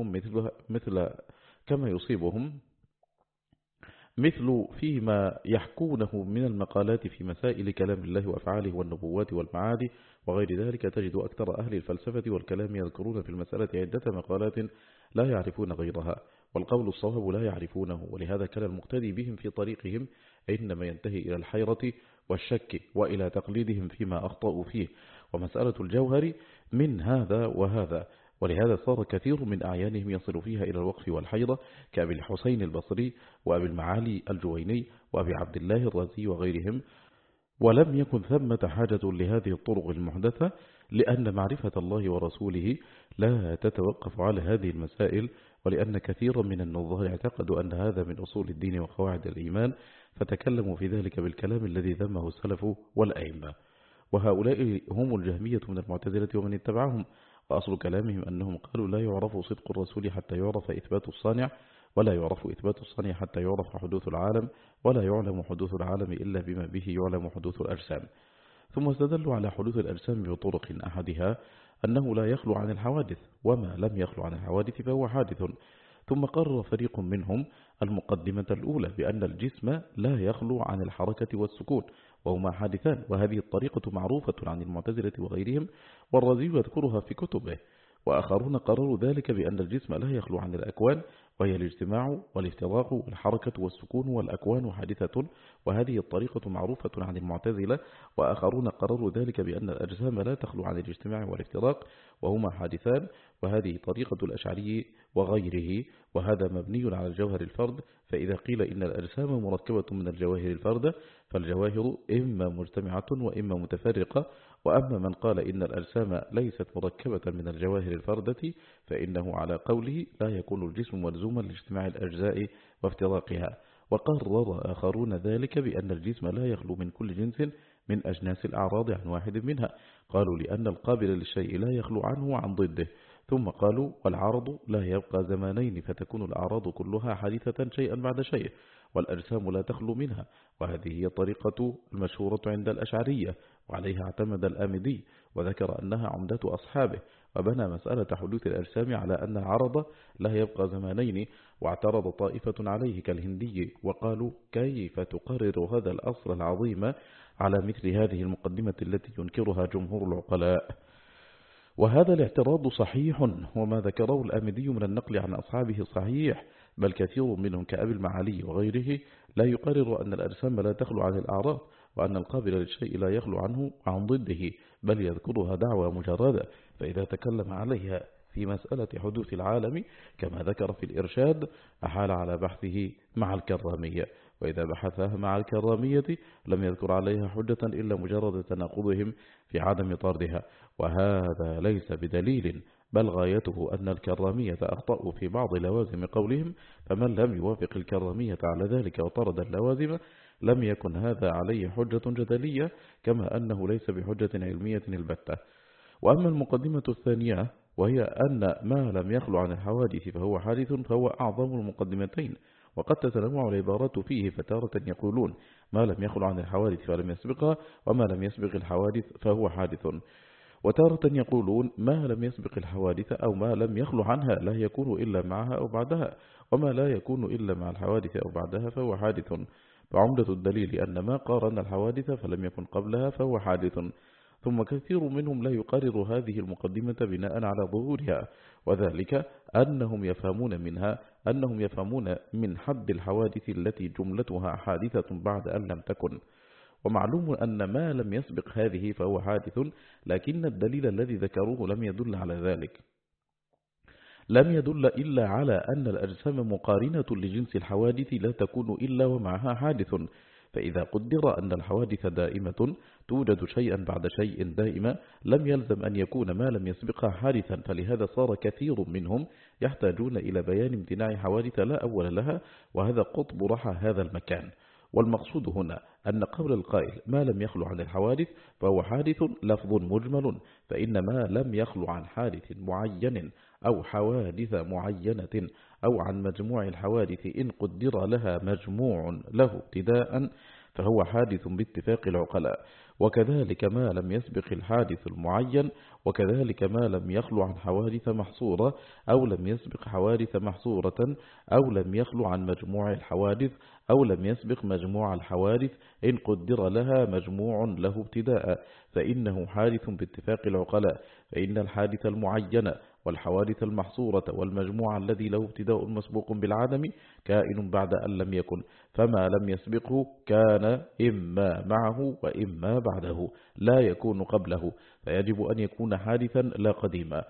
يصيبهم مثل فيما يحكونه من المقالات في مسائل كلام الله وأفعاله والنبوات والمعاد وغير ذلك. تجد أكثر أهل الفلسفة والكلام يذكرون في المسألة عدة مقالات لا يعرفون غيرها، والقول الصواب لا يعرفونه، ولهذا كان المقتدي بهم في طريقهم إنما ينتهي إلى الحيرة والشك وإلى تقليدهم فيما أخطأوا فيه. ومسألة الجوهر من هذا وهذا، ولهذا صار كثير من أعيانهم يصل فيها إلى الوقف والحيرة كأبي الحسين البصري وأبي المعالي الجويني وأبي عبد الله الرازي وغيرهم. ولم يكن ثمة حاجة لهذه الطرق المحدثة، لأن معرفة الله ورسوله لا تتوقف على هذه المسائل، ولأن كثيرا من النظار اعتقدوا أن هذا من أصول الدين وقواعد الإيمان، فتكلموا في ذلك بالكلام الذي ذمه السلف والأئمة. وهؤلاء هم الجهمية من المعتزلة ومن اتبعهم، وأصل كلامهم أنهم قالوا لا يعرف صدق الرسول حتى يعرف إثبات الصانع، ولا يعرف إثبات الصانع حتى يعرف حدوث العالم، ولا يعلم حدوث العالم إلا بما به يعلم حدوث الأجسام. ثم استدلوا على حدوث الأجسام بطرق أحدها أنه لا يخلو عن الحوادث، وما لم يخلو عن الحوادث فهو حادث. ثم قرر فريق منهم المقدمة الأولى بأن الجسم لا يخلو عن الحركة والسكون، وهما حادثان، وهذه الطريقة معروفة عن المعتزلة وغيرهم، والرازي يذكرها في كتبه. وآخرون قرروا ذلك بأن الجسم لا يخلو عن الأكوان، وهي الاجتماع والافتراق والحركة والسكون، والأكوان حادثة، وهذه الطريقة معروفة عن المعتزلة. وآخرون قرروا ذلك بأن الأجسام لا تخلو عن الاجتماع والافتراق، وهما حادثان، وهذه طريقة الأشعري وغيره، وهذا مبني على الجوهر الفرد. فإذا قيل إن الأجسام مركبة من الجواهر الفردة، فالجواهر إما مجتمعة وإما متفرقة. وأما من قال إن الأجسام ليست مركبة من الجواهر الفردة، فإنه على قوله لا يكون الجسم ملزوما لاجتماع الأجزاء وافتراقها. وقرر آخرون ذلك بأن الجسم لا يخلو من كل جنس من أجناس الأعراض عن واحد منها، قالوا لأن القابل للشيء لا يخلو عنه وعن ضده. ثم قالوا والعرض لا يبقى زمانين، فتكون الأعراض كلها حادثة شيئا بعد شيء، والأجسام لا تخلو منها. وهذه هي طريقة المشهورة عند الأشعرية، وعليها اعتمد الآمدي، وذكر أنها عمدة أصحابه، وبنى مسألة حدوث الأجسام على أن العرض لا يبقى زمانين. واعترض طائفة عليه كالهندي، وقالوا كيف تقرر هذا الأصل العظيم على مثل هذه المقدمة التي ينكرها جمهور العقلاء؟ وهذا الاعتراض صحيح، وما ذكره الآمدي من النقل عن أصحابه صحيح، بل كثير منهم كأبي المعالي وغيره لا يقرر أن الأجسام لا تخلو عن الأعراض، وأن القابل للشيء لا يخلو عنه عن ضده، بل يذكرها دعوة مجردة. فإذا تكلم عليها في مسألة حدوث العالم كما ذكر في الإرشاد، أحال على بحثه مع الكرامية، وإذا بحثها مع الكرامية لم يذكر عليها حجة إلا مجرد تناقضهم في عدم طردها، وهذا ليس بدليل، بل غايته أن الكرامية أخطأوا في بعض لوازم قولهم، فمن لم يوافق الكرامية على ذلك وطرد اللوازم لم يكن هذا عليه حجة جدلية، كما أنه ليس بحجة علمية البتة. وأما المقدمة الثانية وهي أن ما لم يخلو عن الحوادث فهو حادث، فهو أعظم المقدمتين، وقد تتنوع العبارات فيه، فتارة يقولون ما لم يخلو عن الحوادث فلم يسبقها، وما لم يسبق الحوادث فهو حادث. وتارة يقولون ما لم يسبق الحوادث أو ما لم يخلو عنها لا يكون إلا معها أو بعدها، وما لا يكون إلا مع الحوادث أو بعدها فهو حادث. فعمدة الدليل أن ما قارن الحوادث فلم يكن قبلها فهو حادث. ثم كثير منهم لا يقرر هذه المقدمة بناء على ظهورها، وذلك أنهم يفهمون من حد الحوادث التي جملتها حادثة بعد أن لم تكن. ومعلوم أن ما لم يسبق هذه فهو حادث، لكن الدليل الذي ذكروه لم يدل على ذلك، لم يدل إلا على أن الأجسام مقارنة لجنس الحوادث لا تكون إلا ومعها حادث. فإذا قدر أن الحوادث دائمة توجد شيئا بعد شيء دائما، لم يلزم أن يكون ما لم يسبقها حادثا. فلهذا صار كثير منهم يحتاجون إلى بيان امتناع حوادث لا أول لها، وهذا قطب رحى هذا المكان. والمقصود هنا أن قول القائل ما لم يخلو عن الحوادث فهو حادث لفظ مجمل، فإن ما لم يخلو عن حادث معين أو حوادث معينة أو عن مجموع الحوادث إن قدر لها مجموع له ابتداء فهو حادث باتفاق العقلاء. وكذلك ما لم يسبق الحادث المعين، وكذلك ما لم يخلو عن حوادث محصورة أو لم يسبق حوادث محصورة أو لم يخلو عن مجموع الحوادث أو لم يسبق مجموع الحوادث إن قدر لها مجموع له ابتداء فإنه حادث باتفاق العقلاء. فإن الحادث المعين والحوادث المحصورة والمجموع الذي له ابتداء مسبوق بالعدم كائن بعد أن لم يكن، فما لم يسبقه كان إما معه وإما بعده لا يكون قبله، فيجب أن يكون حادثا لا قديما.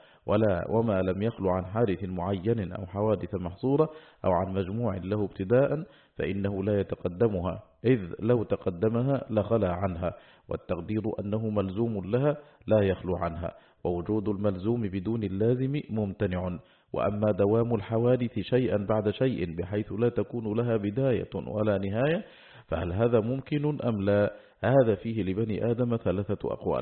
وما لم يخلو عن حادث معين أو حوادث محصورة أو عن مجموع له ابتداء فإنه لا يتقدمها، إذ لو تقدمها لخلى عنها، والتقدير أنه ملزوم لها لا يخلو عنها، ووجود الملزوم بدون اللازم ممتنع. وأما دوام الحوادث شيئا بعد شيء بحيث لا تكون لها بداية ولا نهاية فهل هذا ممكن أم لا؟ هذا فيه لبني آدم 3 أقوال.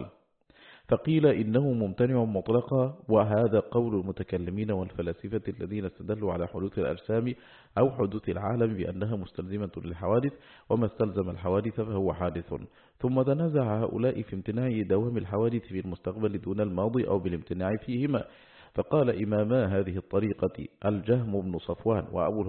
فقيل إنه ممتنع مطلقا، وهذا قول المتكلمين والفلاسفة الذين استدلوا على حدوث الأجسام أو حدوث العالم بأنها مستلزمة للحوادث، وما استلزم الحوادث فهو حادث. ثم تنازع هؤلاء في امتناع دوام الحوادث في المستقبل دون الماضي أو بالامتناع فيهما. فقال إماما هذه الطريقة الجهم بن صفوان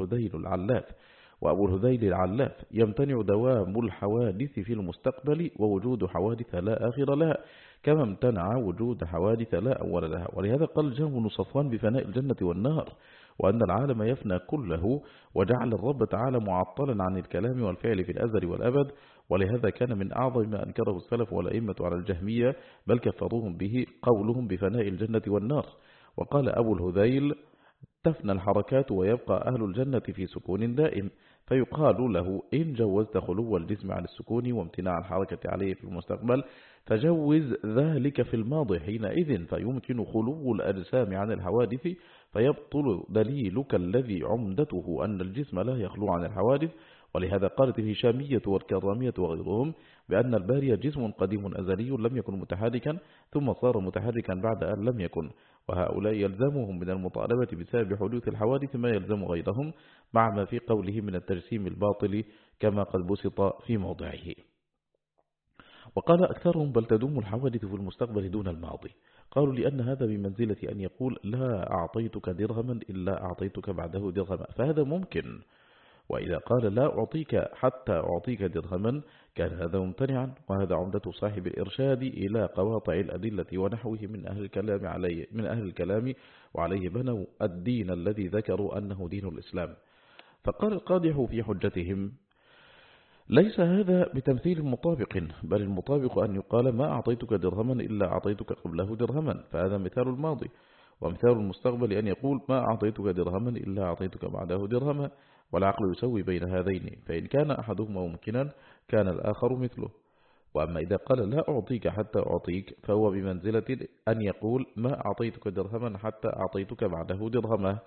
وأبو الهذيل العلاف يمتنع دوام الحوادث في المستقبل ووجود حوادث لا آخر لها، كما امتنع وجود حوادث لا أول لها. ولهذا قال الجهم بن صفوان بفناء الجنة والنار، وأن العالم يفنى كله، وجعل الرب تعالى معطلا عن الكلام والفعل في الأزل والأبد. ولهذا كان من أعظم ما أنكره السلف والأئمة على الجهمية بل كفروهم به قولهم بفناء الجنة والنار. وقال أبو الهذيل تفنى الحركات ويبقى أهل الجنة في سكون دائم، فيقال له إن جوزت خلو الجسم عن السكون وامتناع الحركة عليه في المستقبل فجوز ذلك في الماضي حينئذ فيمكن خلو الأجسام عن الحوادث، فيبطل دليلك الذي عمدته أن الجسم لا يخلو عن الحوادث. ولهذا قالت الهشامية والكرامية وغيرهم بأن الباري جسم قديم أزلي لم يكن متحركا ثم صار متحركا بعد أن لم يكن، وهؤلاء يلزمهم من المطالبة بسبب حدوث الحوادث ما يلزم غيرهم مع ما في قوله من التجسيم الباطل كما قد بسط في موضعه. وقال أكثرهم بل تدوم الحوادث في المستقبل دون الماضي، قالوا لأن هذا بمنزلة أن يقول لا أعطيتك درهما إلا أعطيتك بعده درهما، فهذا ممكن. وإذا قال لا أعطيك حتى أعطيك درهما كان هذا ممتنعا، وهذا عمدة صاحب الإرشاد إلى قواطع الأدلة ونحوه من أهل الكلام وعليه بنوا الدين الذي ذكروا أنه دين الإسلام. فقال القادح في حجتهم ليس هذا بتمثيل مطابق، بل المطابق أن يقال ما أعطيتك درهما إلا أعطيتك قبله درهما، فهذا مثال الماضي. ومثال المستقبل أن يقول ما أعطيتك درهما إلا أعطيتك بعده درهما، والعقل يسوي بين هذين، فإن كان أحدهما ممكنا كان الآخر مثله. وأما إذا قال لا أعطيك حتى أعطيك فهو بمنزلة أن يقول ما أعطيتك درهما حتى أعطيتك بعده درهما.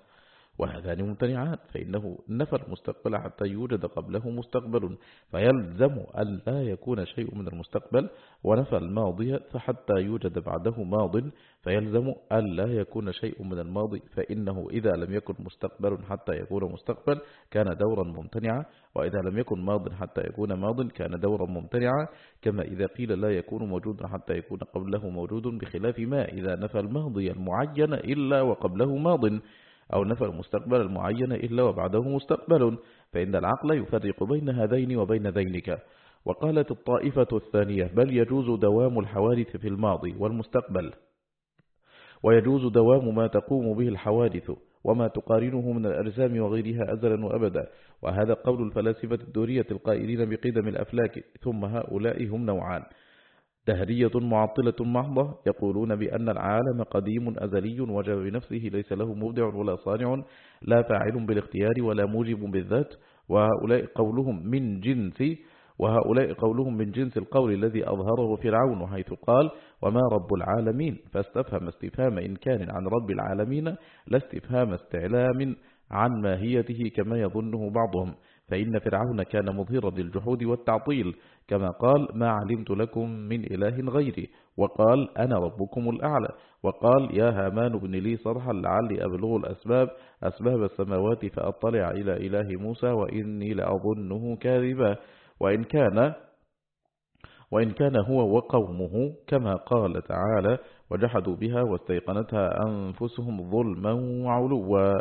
وهذان ممتنعان، فإنه نفى المستقبل حتى يوجد قبله مستقبل فيلزم أن لا يكون شيء من المستقبل، ونفى الماضي فحتى يوجد بعده ماض فيلزم أن لا يكون شيء من الماضي، فإنه إذا لم يكن مستقبل حتى يكون مستقبل كان دورا ممتنعا، وإذا لم يكن ماض حتى يكون ماض كان دورا ممتنعا، كما إذا قيل لا يكون موجودا حتى يكون قبله موجود، بخلاف ما إذا نفى الماضي المعين إلا وقبله ماض، أو نفى المستقبل المعين إلا وبعده مستقبل، فإن العقل يفرق بين هذين وبين ذينك. وقالت الطائفة الثانية بل يجوز دوام الحوادث في الماضي والمستقبل، ويجوز دوام ما تقوم به الحوادث وما تقارنه من الأجسام وغيرها أزلا وأبدا، وهذا قول الفلاسفة الدورية القائلين بقدم الأفلاك. ثم هؤلاء هم نوعان: دهرية معطلة محضة يقولون بأن العالم قديم أزلي وجب بنفسه ليس له مبدع ولا صانع، لا فاعل بالاختيار ولا موجب بالذات، وهؤلاء قولهم من جنس القول الذي أظهره فرعون حيث قال وما رب العالمين، فاستفهم استفهام إنكار عن رب العالمين لا استفهام استعلام عن ماهيته كما يظنه بعضهم، فإن فرعون كان مظهرا للجحود والتعطيل، كما قال ما علمت لكم من إله غيري، وقال أنا ربكم الأعلى، وقال يا هامان ابن لي صرحا لعلي أبلغ أسباب السماوات فأطلع إلى إله موسى وإني لأظنه كاذبا، وإن كان هو وقومه كما قال تعالى وجحدوا بها واستيقنتها أنفسهم ظلما وعلوا.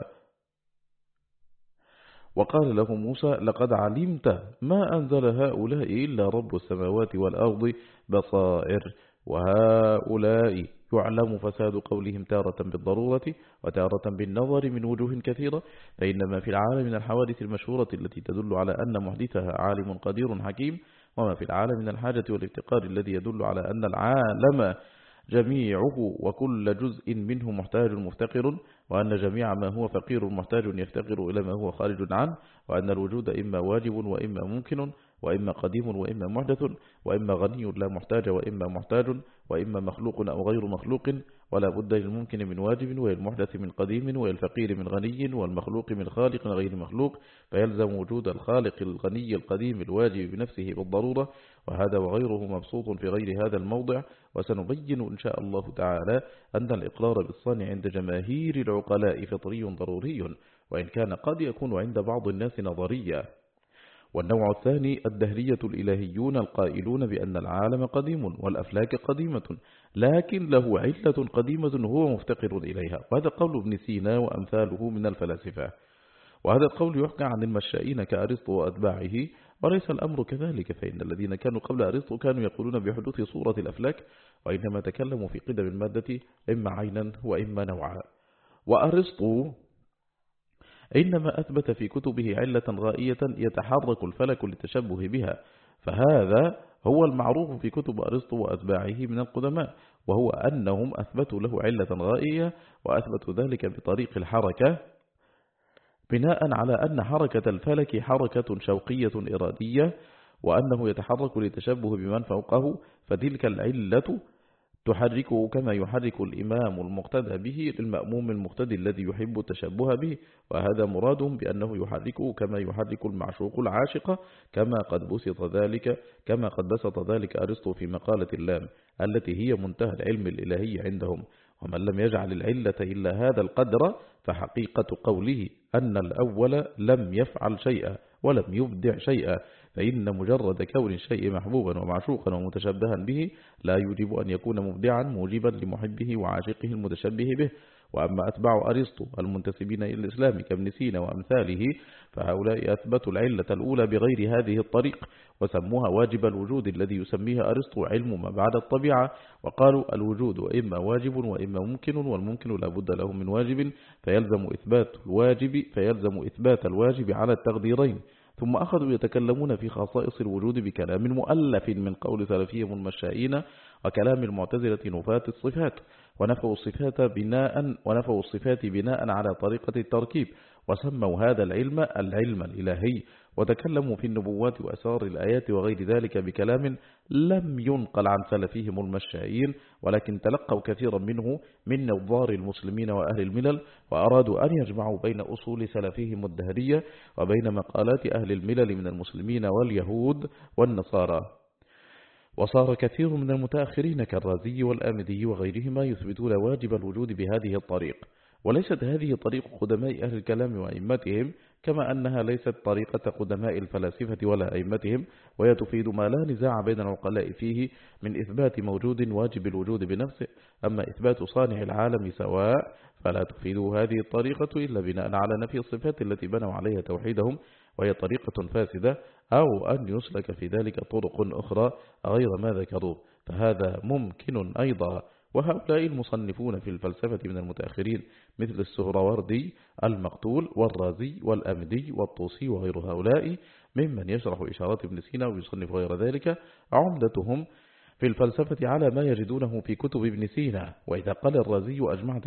وقال له موسى لقد علمت ما أنزل هؤلاء إلا رب السماوات والأرض بصائر، وهؤلاء يعلم فساد قولهم تارة بالضرورة وتارة بالنظر من وجوه كثيرة، فإنما في العالم من الحوادث المشهورة التي تدل على أن محدثها عالم قدير حكيم، وما في العالم من الحاجة والافتقار الذي يدل على أن العالم جميعه وكل جزء منه محتاج مفتقر، وأن جميع ما هو فقير محتاج يفتقر إلى ما هو خارج عنه، وأن الوجود إما واجب وإما ممكن، وإما قديم وإما محدث، وإما غني لا محتاج وإما محتاج، وإما مخلوق أو غير مخلوق، ولا بد للممكن من واجب والمحدث من قديم والفقير من غني والمخلوق من خالق غير مخلوق، فيلزم وجود الخالق الغني القديم الواجب بنفسه بالضرورة، وهذا وغيره مبسوط في غير هذا الموضع. وسنبين إن شاء الله تعالى أن الإقرار بالصانع عند جماهير العقلاء فطري ضروري، وإن كان قد يكون عند بعض الناس نظريا. والنوع الثاني الدهرية الإلهيون القائلون بأن العالم قديم والأفلاك قديمة لكن له علة قديمة هو مفتقر إليها، وهذا قول ابن سينا وأمثاله من الفلاسفة، وهذا القول يحكى عن المشائين كأرسطو وأتباعه، وليس الأمر كذلك، فإن الذين كانوا قبل أرسطو كانوا يقولون بحدوث صورة الأفلاك، وإنما تكلموا في قدم المادة إما عينا وإما نوعا. وأرسطو إنما أثبت في كتبه علة غائية يتحرك الفلك للتشبه بها، فهذا هو المعروف في كتب أرسطو وأتباعه من القدماء، وهو أنهم أثبتوا له علة غائية، وأثبتوا ذلك بطريق الحركة بناء على أن حركة الفلك حركة شوقية إرادية، وأنه يتحرك للتشبه بمن فوقه، فتلك العلة تحركه كما يحرك الإمام المقتدى به للمأموم المقتدي الذي يحب التشبه به، وهذا مرادهم بأنه يحركه كما يحرك المعشوق العاشق، كما قد بسط ذلك أرسطو في مقالة اللام التي هي منتهى العلم الإلهي عندهم. ومن لم يجعل العلة إلا هذا القدر فحقيقة قوله أن الأول لم يفعل شيئا ولم يبدع شيئا، فإن مجرد كون الشيء محبوبا ومعشوقا ومتشبها به لا يجب أن يكون مبدعا موجبا لمحبه وعاشقه المتشبه به. وأما أتباع أرسطو المنتسبين إلى الإسلام كابن سينا وأمثاله فهؤلاء أثبتوا العلة الأولى بغير هذه الطريق، وسموها واجب الوجود الذي يسميه أرسطو علم ما بعد الطبيعة، وقالوا الوجود إما واجب وإما ممكن، والممكن لا بد له من واجب فيلزم إثبات الواجب على التقديرين. ثم أخذوا يتكلمون في خصائص الوجود بكلام مؤلف من قول سلفيهم المشائين وكلام المعتزلة نفاة الصفات، ونفوا الصفات بناء على طريقة التركيب، وسموا هذا العلم الإلهي، وتكلموا في النبوات وأسرار الآيات وغير ذلك بكلام لم ينقل عن سلفهم المشائين، ولكن تلقوا كثيرا منه من نظار المسلمين وأهل الملل، وأرادوا أن يجمعوا بين أصول سلفهم الدهرية وبين مقالات أهل الملل من المسلمين واليهود والنصارى. وصار كثير من المتأخرين كالرازي والآمدي وغيرهما يثبتون واجب الوجود بهذه الطريق، وليست هذه طريق قدماء أهل الكلام وأئمتهم، كما أنها ليست طريقة قدماء الفلاسفة ولا أئمتهم، وهي تفيد ما لا نزاع بين العقلاء فيه من إثبات موجود واجب الوجود بنفسه. أما إثبات صانع العالم سواء فلا تفيد هذه الطريقة إلا بناء على نفي الصفات التي بنوا عليها توحيدهم، وهي طريقة فاسدة، أو أن يسلك في ذلك طرق أخرى غير ما ذكروه، فهذا ممكن أيضا. وهؤلاء المصنفون في الفلسفة من المتأخرين مثل السهروردي المقتول والرازي والأمدي والطوسي وغير هؤلاء ممن يشرح إشارات ابن سينا ويصنف غير ذلك، عمدتهم في الفلسفة على ما يجدونه في كتب ابن سينا. وإذا قال الرازي أجمعت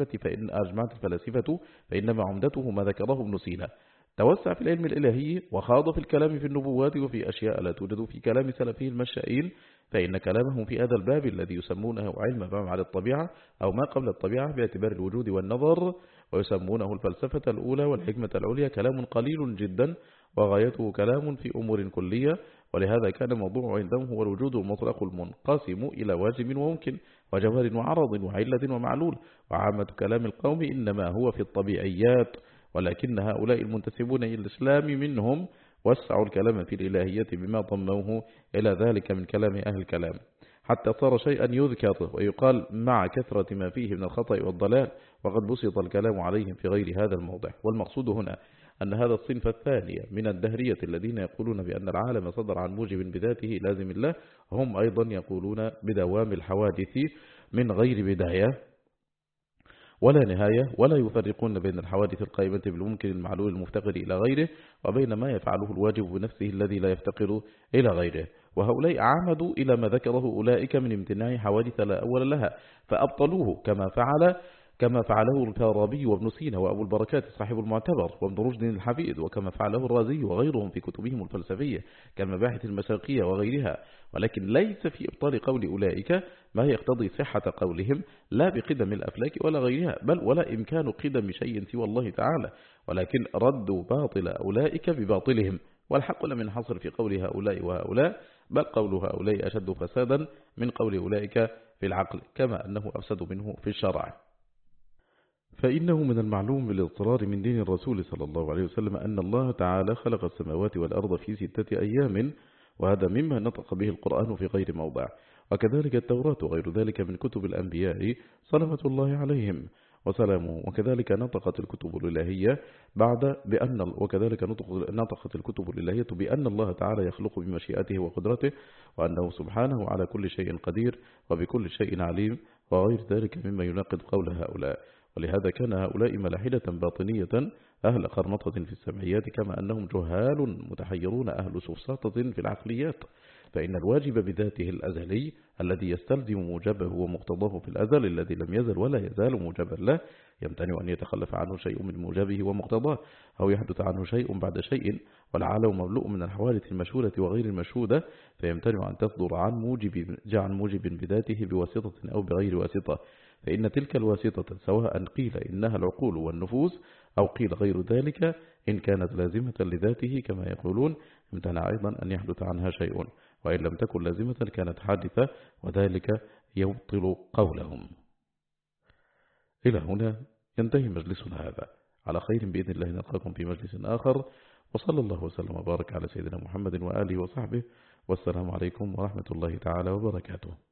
الفلاسفة فإنما عمدته ما ذكره ابن سينا. توسع في العلم الإلهي وخاض في الكلام في النبوات وفي أشياء لا توجد في كلام سلفه المشائين، فإن كلامهم في هذا الباب الذي يسمونه علم ما بعد الطبيعة أو ما قبل الطبيعة باعتبار الوجود والنظر، ويسمونه الفلسفة الأولى والحكمة العليا، كلام قليل جدا وغايته كلام في أمور كلية. ولهذا كان موضوع عندهم هو الوجود المطلق المنقسم إلى واجب وممكن وجوهر وعرض وعلة ومعلول، وعامة كلام القوم إنما هو في الطبيعيات. ولكن هؤلاء المنتسبون إلى الإسلام منهم وسعوا الكلام في الإلهية بما ضموه إلى ذلك من كلام أهل الكلام، حتى صار شيئا يذكر ويقال مع كثرة ما فيه من الخطأ والضلال، وقد بسط الكلام عليهم في غير هذا الموضع. والمقصود هنا أن هذا الصنف الثاني من الدهرية الذين يقولون بأن العالم صدر عن موجب بذاته لازم الله، هم أيضا يقولون بدوام الحوادث من غير بداية ولا نهاية، ولا يفرقون بين الحوادث القائمة بالممكن المعلول المفتقر إلى غيره وبين ما يفعله الواجب بنفسه الذي لا يفتقر إلى غيره. وهؤلاء عامدوا إلى ما ذكره أولئك من امتناع حوادث لا أول لها فأبطلوه، كما فعله الفارابي وابن سينا وأبو البركات صاحب المعتبر وابن رشد الحفيد، وكما فعله الرازي وغيرهم في كتبهم الفلسفية كالمباحث المساقية وغيرها. ولكن ليس في إبطال قول أولئك ما يقتضي صحة قولهم لا بقدم الأفلاك ولا غيرها، بل ولا إمكان قدم شيء سوى الله تعالى، ولكن ردوا باطل أولئك بباطلهم. والحق لم ينحصر في قول هؤلاء وهؤلاء، بل قول هؤلاء أشد فسادا من قول أولئك في العقل، كما أنه أفسد منه في الشرع. فإنه من المعلوم بالاضطرار من دين الرسول صلى الله عليه وسلم أن الله تعالى خلق السماوات والأرض في 6 أيام، وهذا مما نطق به القرآن في غير موضع، وكذلك التوراة وغير ذلك من كتب الأنبياء صلوات الله عليهم وسلامه. وكذلك نطقت الكتب الإلهية بأن الله تعالى يخلق بمشيئته وقدرته، وأنه سبحانه على كل شيء قدير وبكل شيء عليم، وغير ذلك مما يناقض قول هؤلاء. ولهذا كان هؤلاء ملاحدة باطنية أهل قرنطة في السمعيات، كما أنهم جهال متحيرون أهل سفساطة في العقليات. فإن الواجب بذاته الأزلي الذي يستلزم موجبه ومقتضاه في الأزل الذي لم يزل ولا يزال موجبا له يمتنع أن يتخلف عنه شيء من موجبه ومقتضاه أو يحدث عنه شيء بعد شيء، والعالم مملوء من الحوادث المشهودة وغير المشهودة، فيمتنع أن تصدر عن موجب بذاته بواسطة أو بغير واسطة. فإن تلك الواسطة سواء قيل إنها العقول والنفوس أو قيل غير ذلك، إن كانت لازمة لذاته كما يقولون امتنع أيضا أن يحدث عنها شيء، وإن لم تكن لازمة كانت حادثة، وذلك يبطل قولهم. إلى هنا ينتهي مجلسنا هذا، على خير بإذن الله نلقاكم في مجلس آخر، وصلى الله وسلم وبارك على سيدنا محمد وآله وصحبه، والسلام عليكم ورحمة الله تعالى وبركاته.